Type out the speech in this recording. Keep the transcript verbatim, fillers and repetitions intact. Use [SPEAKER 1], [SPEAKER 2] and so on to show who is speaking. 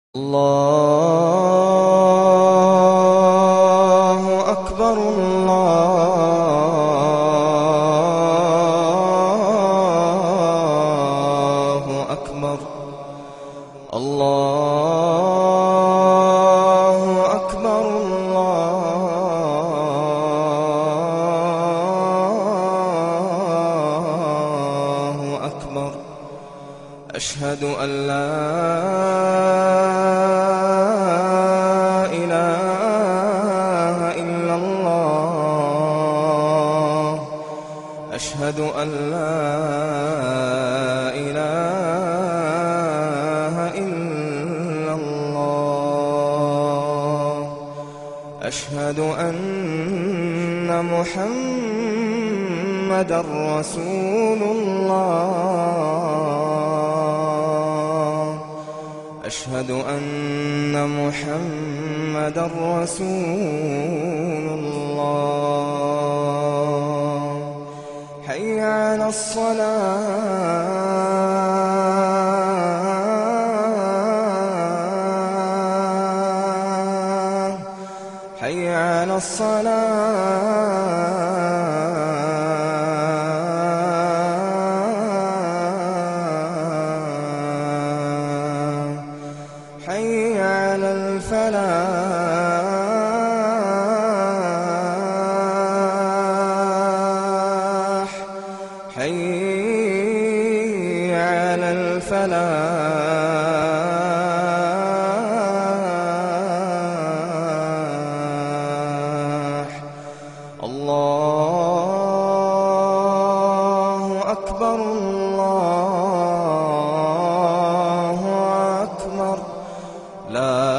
[SPEAKER 1] الله أكبر الله أكبر الله أكبر الله أكبر. أشهد أن لا إله إلا الله. أشهد أن لا إله إلا الله. أشهد أن محمدًا رسول الله. أشهد أن محمدًا رسول الله. حي على الصلاة حي على الصلاة. حي على الفلاح حي على الفلاح. الله أكبر الله أكبر. لا